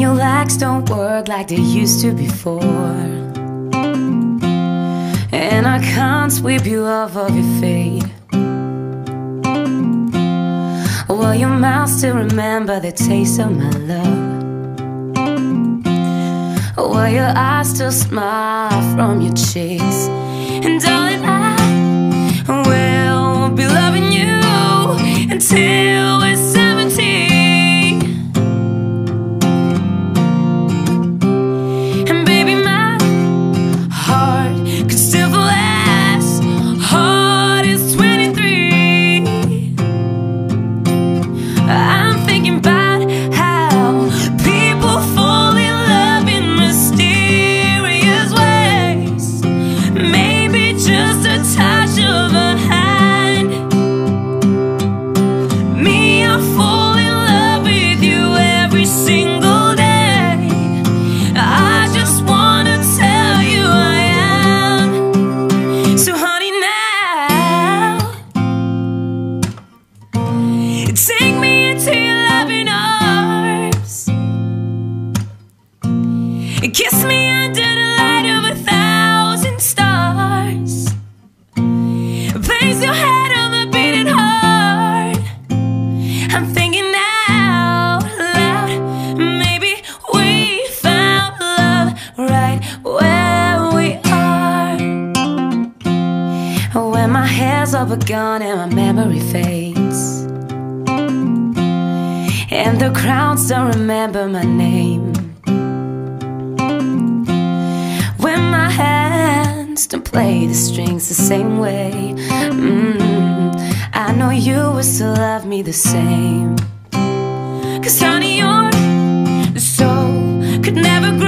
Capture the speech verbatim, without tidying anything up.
your legs don't work like they used to before, and I can't sweep you off of your feet. Will your mouth still remember the taste of my love? Will your eyes still smile from your cheeks? And darling, I will be loving you until we're seventeen. And baby, my heart can still feel as hard as twenty-three. I'm thinking about how people fall in love in mysterious ways. Maybe just a touch of a hand. Me, I fall in love with you every single day. I just wanna tell you I am. So honey, now take me into your loving arms. Kiss me under the light of a thousand stars. Place your head on my beating heart. I'm thinking out loud, maybe we found love right where we are. When my hair's all but gone and my memory fades, and the crowds don't remember my name, when my hands don't play the strings the same way, mm, I know you will still love me the same. 'Cause honey, your soul could never grow